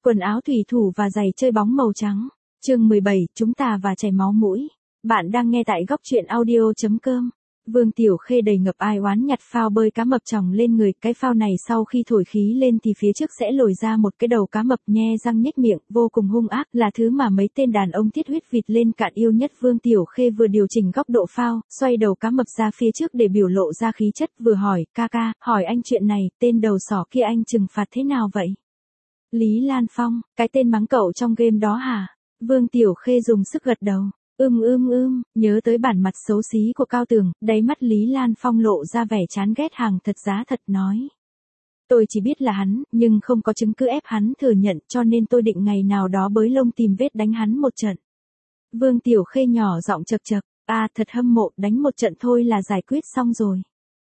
Quần áo thủy thủ và giày chơi bóng màu trắng. Chương 17, chúng ta và chảy máu mũi. Bạn đang nghe tại góc truyện audio.com. Vương Tiểu Khê đầy ngập ai oán nhặt phao bơi cá mập chồng lên người. Cái phao này sau khi thổi khí lên thì phía trước sẽ lồi ra một cái đầu cá mập nhe răng nhếch miệng, vô cùng hung ác, là thứ mà mấy tên đàn ông thiết huyết vịt lên cạn yêu nhất. Vương Tiểu Khê vừa điều chỉnh góc độ phao, xoay đầu cá mập ra phía trước để biểu lộ ra khí chất, vừa hỏi, ca, hỏi anh chuyện này, tên đầu sỏ kia anh trừng phạt thế nào vậy? Lý Lan Phong, cái tên mắng cậu trong game đó hả? Vương Tiểu Khê dùng sức gật đầu. Nhớ tới bản mặt xấu xí của Cao Tường, đáy mắt Lý Lan Phong lộ ra vẻ chán ghét hàng thật giá thật nói. Tôi chỉ biết là hắn, nhưng không có chứng cứ ép hắn thừa nhận, cho nên tôi định ngày nào đó bới lông tìm vết đánh hắn một trận. Vương Tiểu Khê nhỏ giọng chậc chậc, thật hâm mộ, đánh một trận thôi là giải quyết xong rồi.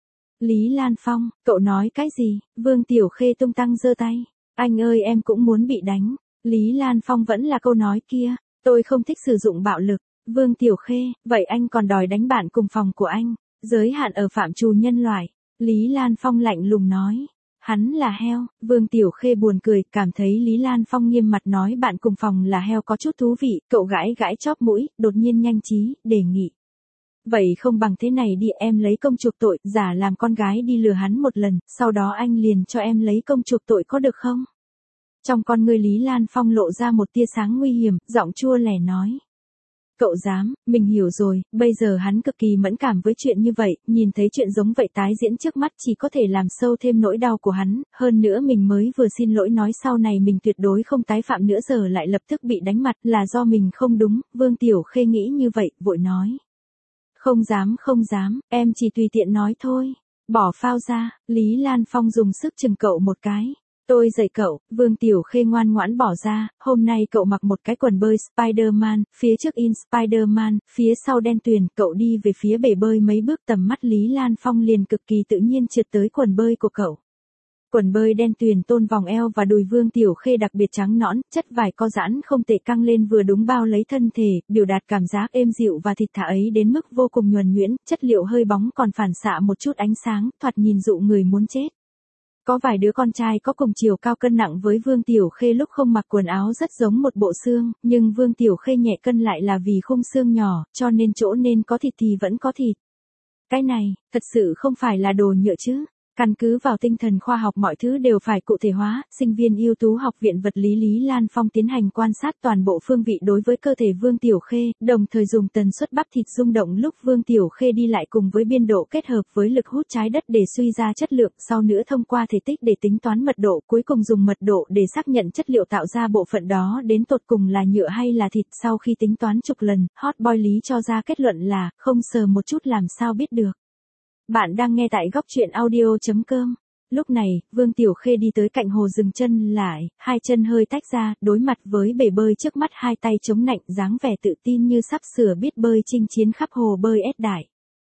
Lý Lan Phong, cậu nói cái gì? Vương Tiểu Khê tung tăng giơ tay. Anh ơi, em cũng muốn bị đánh. Lý Lan Phong vẫn là câu nói kia, tôi không thích sử dụng bạo lực. Vương Tiểu Khê, vậy anh còn đòi đánh bạn cùng phòng của anh, giới hạn ở phạm trù nhân loại. Lý Lan Phong lạnh lùng nói, hắn là heo. Vương Tiểu Khê buồn cười, cảm thấy Lý Lan Phong nghiêm mặt nói bạn cùng phòng là heo có chút thú vị, cậu gãi gãi chóp mũi, đột nhiên nhanh trí, đề nghị. Vậy không bằng thế này đi, em lấy công chuộc tội, giả làm con gái đi lừa hắn một lần, sau đó anh liền cho em lấy công chuộc tội có được không? Trong con người Lý Lan Phong lộ ra một tia sáng nguy hiểm, giọng chua lẻ nói. Cậu dám, mình hiểu rồi, bây giờ hắn cực kỳ mẫn cảm với chuyện như vậy, nhìn thấy chuyện giống vậy tái diễn trước mắt chỉ có thể làm sâu thêm nỗi đau của hắn, hơn nữa mình mới vừa xin lỗi nói sau này mình tuyệt đối không tái phạm nữa giờ lại lập tức bị đánh mặt là do mình không đúng. Vương Tiểu Khê nghĩ như vậy, vội nói. Không dám, em chỉ tùy tiện nói thôi. Bỏ phao ra, Lý Lan Phong dùng sức chừng cậu một cái. Tôi dạy cậu. Vương Tiểu Khê ngoan ngoãn bỏ ra, hôm nay cậu mặc một cái quần bơi Spider-Man, phía trước in Spider-Man, phía sau đen tuyền, cậu đi về phía bể bơi mấy bước tầm mắt Lý Lan Phong liền cực kỳ tự nhiên trượt tới quần bơi của cậu. Quần bơi đen tuyền tôn vòng eo và đùi Vương Tiểu Khê đặc biệt trắng nõn, chất vải co giãn không tệ căng lên vừa đúng bao lấy thân thể, biểu đạt cảm giác êm dịu và thịt thà ấy đến mức vô cùng nhuần nhuyễn, chất liệu hơi bóng còn phản xạ một chút ánh sáng, thoạt nhìn dụ người muốn chết. Có vài đứa con trai có cùng chiều cao cân nặng với Vương Tiểu Khê lúc không mặc quần áo rất giống một bộ xương, nhưng Vương Tiểu Khê nhẹ cân lại là vì khung xương nhỏ, cho nên chỗ nên có thịt thì vẫn có thịt. Cái này, thật sự không phải là đồ nhựa chứ. Căn cứ vào tinh thần khoa học mọi thứ đều phải cụ thể hóa, sinh viên ưu tú Học viện Vật lý Lý Lan Phong tiến hành quan sát toàn bộ phương vị đối với cơ thể Vương Tiểu Khê, đồng thời dùng tần suất bắp thịt rung động lúc Vương Tiểu Khê đi lại cùng với biên độ kết hợp với lực hút trái đất để suy ra chất lượng, sau nữa thông qua thể tích để tính toán mật độ, cuối cùng dùng mật độ để xác nhận chất liệu tạo ra bộ phận đó đến tột cùng là nhựa hay là thịt. Sau khi tính toán chục lần, Hot Boy Lý cho ra kết luận là, không sờ một chút làm sao biết được. Bạn đang nghe tại góc truyện audio.com. Lúc này, Vương Tiểu Khê đi tới cạnh hồ dừng chân lại, hai chân hơi tách ra, đối mặt với bể bơi trước mắt, hai tay chống nạnh, dáng vẻ tự tin như sắp sửa biết bơi chinh chiến khắp hồ bơi ét đại.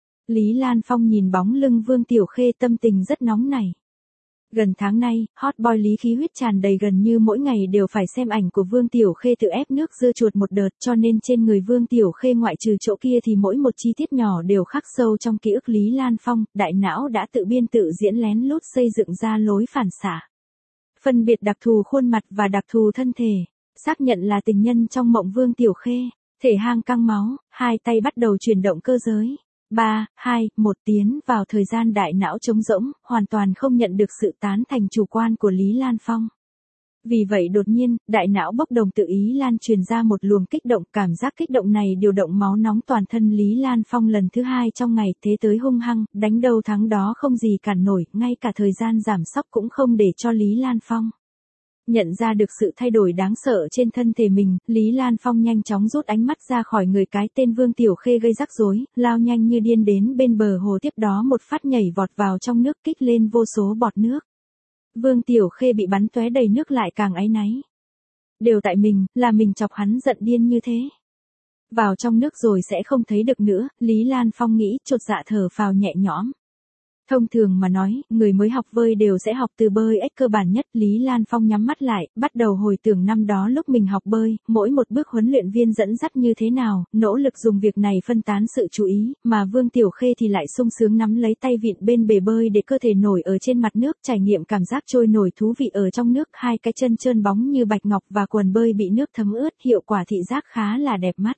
Lý Lan Phong nhìn bóng lưng Vương Tiểu Khê tâm tình rất nóng nảy. Gần tháng nay, Hot Boy Lý khí huyết tràn đầy, gần như mỗi ngày đều phải xem ảnh của Vương Tiểu Khê tự ép nước dưa chuột một đợt, cho nên trên người Vương Tiểu Khê ngoại trừ chỗ kia thì mỗi một chi tiết nhỏ đều khắc sâu trong ký ức Lý Lan Phong, đại não đã tự biên tự diễn lén lút xây dựng ra lối phản xạ. Phân biệt đặc thù khuôn mặt và đặc thù thân thể, xác nhận là tình nhân trong mộng Vương Tiểu Khê, thể hang căng máu, hai tay bắt đầu chuyển động cơ giới. 3, 2, 1 tiến vào thời gian đại não trống rỗng, hoàn toàn không nhận được sự tán thành chủ quan của Lý Lan Phong. Vì vậy đột nhiên, đại não bốc đồng tự ý lan truyền ra một luồng kích động, cảm giác kích động này điều động máu nóng toàn thân Lý Lan Phong lần thứ hai trong ngày, thế tới hung hăng, đánh đâu thắng đó không gì cản nổi, ngay cả thời gian giảm sóc cũng không để cho Lý Lan Phong. Nhận ra được sự thay đổi đáng sợ trên thân thể mình, Lý Lan Phong nhanh chóng rút ánh mắt ra khỏi người cái tên Vương Tiểu Khê gây rắc rối, lao nhanh như điên đến bên bờ hồ, tiếp đó một phát nhảy vọt vào trong nước, kích lên vô số bọt nước. Vương Tiểu Khê bị bắn tóe đầy nước lại càng áy náy. Đều tại mình, là mình chọc hắn giận điên như thế. Vào trong nước rồi sẽ không thấy được nữa, Lý Lan Phong nghĩ, chột dạ thở phào nhẹ nhõm. Thông thường mà nói, người mới học bơi đều sẽ học từ bơi ếch cơ bản nhất. Lý Lan Phong nhắm mắt lại, bắt đầu hồi tưởng năm đó lúc mình học bơi, mỗi một bước huấn luyện viên dẫn dắt như thế nào, nỗ lực dùng việc này phân tán sự chú ý, mà Vương Tiểu Khê thì lại sung sướng nắm lấy tay vịn bên bể bơi để cơ thể nổi ở trên mặt nước, trải nghiệm cảm giác trôi nổi thú vị ở trong nước, hai cái chân trơn bóng như bạch ngọc và quần bơi bị nước thấm ướt, hiệu quả thị giác khá là đẹp mắt.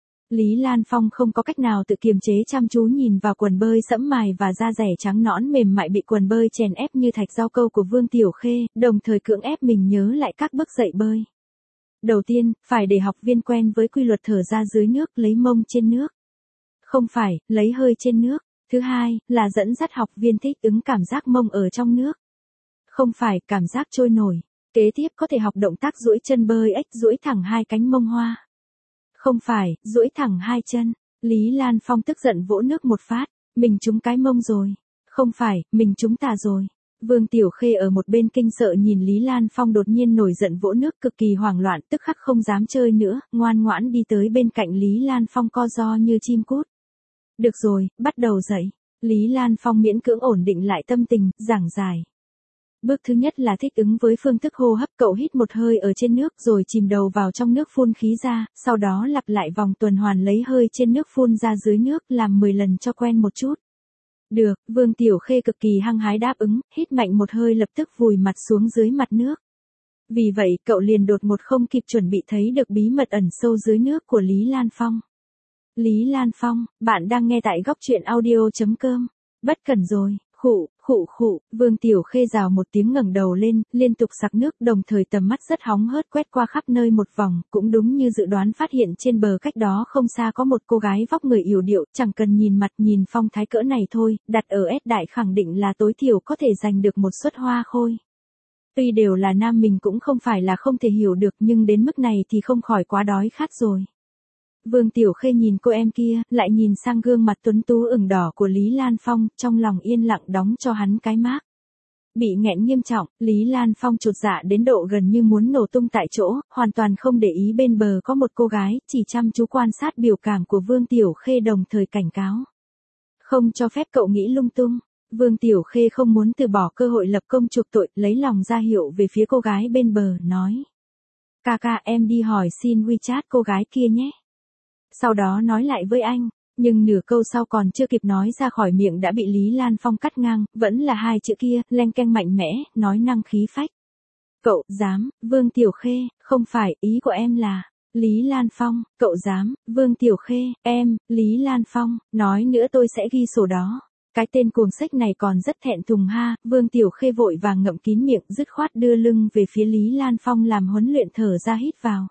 Lý Lan Phong không có cách nào tự kiềm chế chăm chú nhìn vào quần bơi sẫm mài và da dẻ trắng nõn mềm mại bị quần bơi chèn ép như thạch rau câu của Vương Tiểu Khê, đồng thời cưỡng ép mình nhớ lại các bước dậy bơi. Đầu tiên, phải để học viên quen với quy luật thở ra dưới nước, lấy mông trên nước. Không phải, lấy hơi trên nước. Thứ hai, là dẫn dắt học viên thích ứng cảm giác mông ở trong nước. Không phải, cảm giác trôi nổi. Kế tiếp có thể học động tác duỗi chân bơi ếch, duỗi thẳng hai cánh mông hoa. Không phải, duỗi thẳng hai chân. Lý Lan Phong tức giận vỗ nước một phát. Mình trúng cái mông rồi. Không phải, mình trúng tà rồi. Vương Tiểu Khê ở một bên kinh sợ nhìn Lý Lan Phong đột nhiên nổi giận vỗ nước, cực kỳ hoảng loạn, tức khắc không dám chơi nữa, ngoan ngoãn đi tới bên cạnh Lý Lan Phong co ro như chim cút. Được rồi, bắt đầu dậy. Lý Lan Phong miễn cưỡng ổn định lại tâm tình, giảng giải. Bước thứ nhất là thích ứng với phương thức hô hấp, cậu hít một hơi ở trên nước rồi chìm đầu vào trong nước phun khí ra, sau đó lặp lại vòng tuần hoàn lấy hơi trên nước phun ra dưới nước, làm 10 lần cho quen một chút. Được, Vương Tiểu Khê cực kỳ hăng hái đáp ứng, hít mạnh một hơi lập tức vùi mặt xuống dưới mặt nước. Vì vậy, cậu liền đột ngột không kịp chuẩn bị thấy được bí mật ẩn sâu dưới nước của Lý Lan Phong. Lý Lan Phong, bạn đang nghe tại góc truyện audio.com. Bất cẩn rồi, khụ, Vương Tiểu Khê rào một tiếng ngẩng đầu lên, liên tục sặc nước, đồng thời tầm mắt rất hóng hớt quét qua khắp nơi một vòng, cũng đúng như dự đoán phát hiện trên bờ cách đó không xa có một cô gái vóc người yểu điệu, chẳng cần nhìn mặt nhìn phong thái cỡ này thôi, đặt ở S đại khẳng định là tối thiểu có thể giành được một suất hoa khôi. Tuy đều là nam mình cũng không phải là không thể hiểu được, nhưng đến mức này thì không khỏi quá đói khát rồi. Vương Tiểu Khê nhìn cô em kia, lại nhìn sang gương mặt tuấn tú ửng đỏ của Lý Lan Phong, trong lòng yên lặng đóng cho hắn cái mác. Bị nghẹn nghiêm trọng, Lý Lan Phong chột dạ đến độ gần như muốn nổ tung tại chỗ, hoàn toàn không để ý bên bờ có một cô gái, chỉ chăm chú quan sát biểu cảm của Vương Tiểu Khê đồng thời cảnh cáo. Không cho phép cậu nghĩ lung tung. Vương Tiểu Khê không muốn từ bỏ cơ hội lập công chuộc tội, lấy lòng ra hiệu về phía cô gái bên bờ, nói. Ca em đi hỏi xin WeChat cô gái kia nhé. Sau đó nói lại với anh, nhưng nửa câu sau còn chưa kịp nói ra khỏi miệng đã bị Lý Lan Phong cắt ngang, vẫn là hai chữ kia, leng keng mạnh mẽ, nói năng khí phách. Cậu, dám, Vương Tiểu Khê, không phải, ý của em là, Lý Lan Phong, cậu dám, Vương Tiểu Khê, em, Lý Lan Phong, nói nữa tôi sẽ ghi sổ đó. Cái tên cuồng xếch này còn rất thẹn thùng ha, Vương Tiểu Khê vội vàng ngậm kín miệng, dứt khoát đưa lưng về phía Lý Lan Phong làm huấn luyện thở ra hít vào.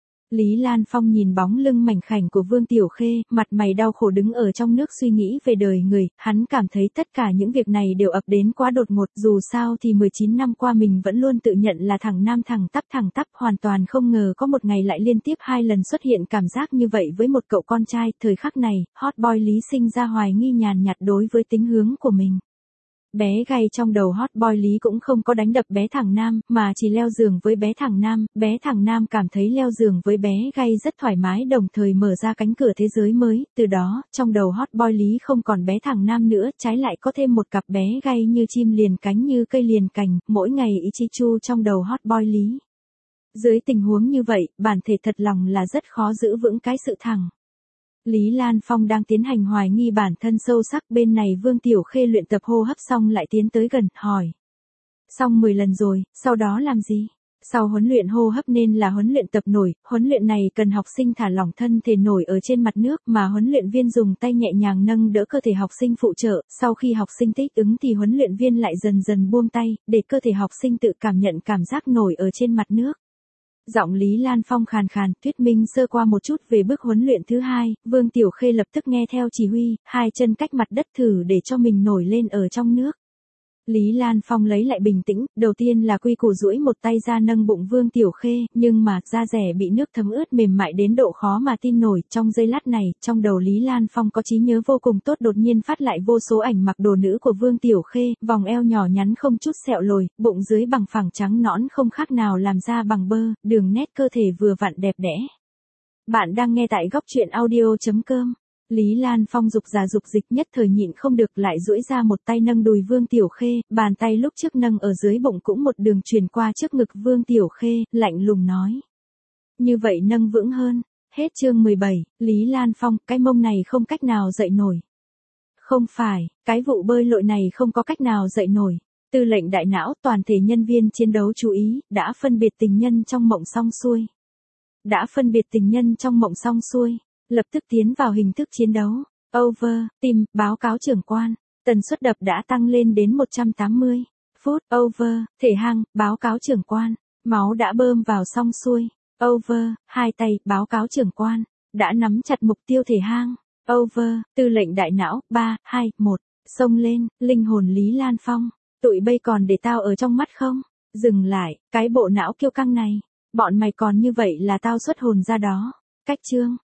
Lý Lan Phong nhìn bóng lưng mảnh khảnh của Vương Tiểu Khê, mặt mày đau khổ đứng ở trong nước suy nghĩ về đời người, hắn cảm thấy tất cả những việc này đều ập đến quá đột ngột, dù sao thì 19 năm qua mình vẫn luôn tự nhận là thằng nam thẳng tắp, hoàn toàn không ngờ có một ngày lại liên tiếp 2 lần xuất hiện cảm giác như vậy với một cậu con trai, thời khắc này, hot boy Lý sinh ra hoài nghi nhàn nhạt đối với tính hướng của mình. Bé gay trong đầu hot boy Lý cũng không có đánh đập bé thằng nam, mà chỉ leo giường với bé thằng nam cảm thấy leo giường với bé gay rất thoải mái, đồng thời mở ra cánh cửa thế giới mới, từ đó, trong đầu hot boy Lý không còn bé thằng nam nữa, trái lại có thêm một cặp bé gay như chim liền cánh như cây liền cành, mỗi ngày ý chí chu trong đầu hot boy Lý. Dưới tình huống như vậy, bản thể thật lòng là rất khó giữ vững cái sự thẳng. Lý Lan Phong đang tiến hành hoài nghi bản thân sâu sắc, bên này Vương Tiểu Khê luyện tập hô hấp xong lại tiến tới gần, hỏi. Xong 10 lần rồi, sau đó làm gì? Sau huấn luyện hô hấp nên là huấn luyện tập nổi, huấn luyện này cần học sinh thả lỏng thân thể nổi ở trên mặt nước mà huấn luyện viên dùng tay nhẹ nhàng nâng đỡ cơ thể học sinh phụ trợ, sau khi học sinh thích ứng thì huấn luyện viên lại dần dần buông tay, để cơ thể học sinh tự cảm nhận cảm giác nổi ở trên mặt nước. Giọng Lý Lan Phong khàn khàn, thuyết minh sơ qua một chút về bước huấn luyện thứ hai, Vương Tiểu Khê lập tức nghe theo chỉ huy, hai chân cách mặt đất thử để cho mình nổi lên ở trong nước. Lý Lan Phong lấy lại bình tĩnh, đầu tiên là quy củ duỗi một tay ra nâng bụng Vương Tiểu Khê, nhưng mà da dẻ bị nước thấm ướt mềm mại đến độ khó mà tin nổi, trong giây lát này, trong đầu Lý Lan Phong có trí nhớ vô cùng tốt, đột nhiên phát lại vô số ảnh mặc đồ nữ của Vương Tiểu Khê, vòng eo nhỏ nhắn không chút sẹo lồi, bụng dưới bằng phẳng trắng nõn không khác nào làm da bằng bơ, đường nét cơ thể vừa vặn đẹp đẽ. Bạn đang nghe tại góc truyện audio.com. Lý Lan Phong dục giả dục dịch nhất thời nhịn không được lại duỗi ra một tay nâng đùi Vương Tiểu Khê, bàn tay lúc trước nâng ở dưới bụng cũng một đường truyền qua trước ngực Vương Tiểu Khê, lạnh lùng nói. Như vậy nâng vững hơn. Hết chương 17, Lý Lan Phong, cái mông này không cách nào dậy nổi. Không phải, cái vụ bơi lội này không có cách nào dậy nổi. Tư lệnh đại não, toàn thể nhân viên chiến đấu chú ý, đã phân biệt tình nhân trong mộng xong xuôi. Đã phân biệt tình nhân trong mộng xong xuôi, lập tức tiến vào hình thức chiến đấu. Over, tìm, báo cáo trưởng quan. Tần suất đập đã tăng lên đến 180 phút. Over, thể hang, báo cáo trưởng quan. Máu đã bơm vào xong xuôi. Over, hai tay, báo cáo trưởng quan. Đã nắm chặt mục tiêu thể hang. Over, tư lệnh đại não, 3, 2, 1. Xông lên, linh hồn Lý Lan Phong. Tụi bây còn để tao ở trong mắt không? Dừng lại, cái bộ não kiêu căng này. Bọn mày còn như vậy là tao xuất hồn ra đó. Cách chương.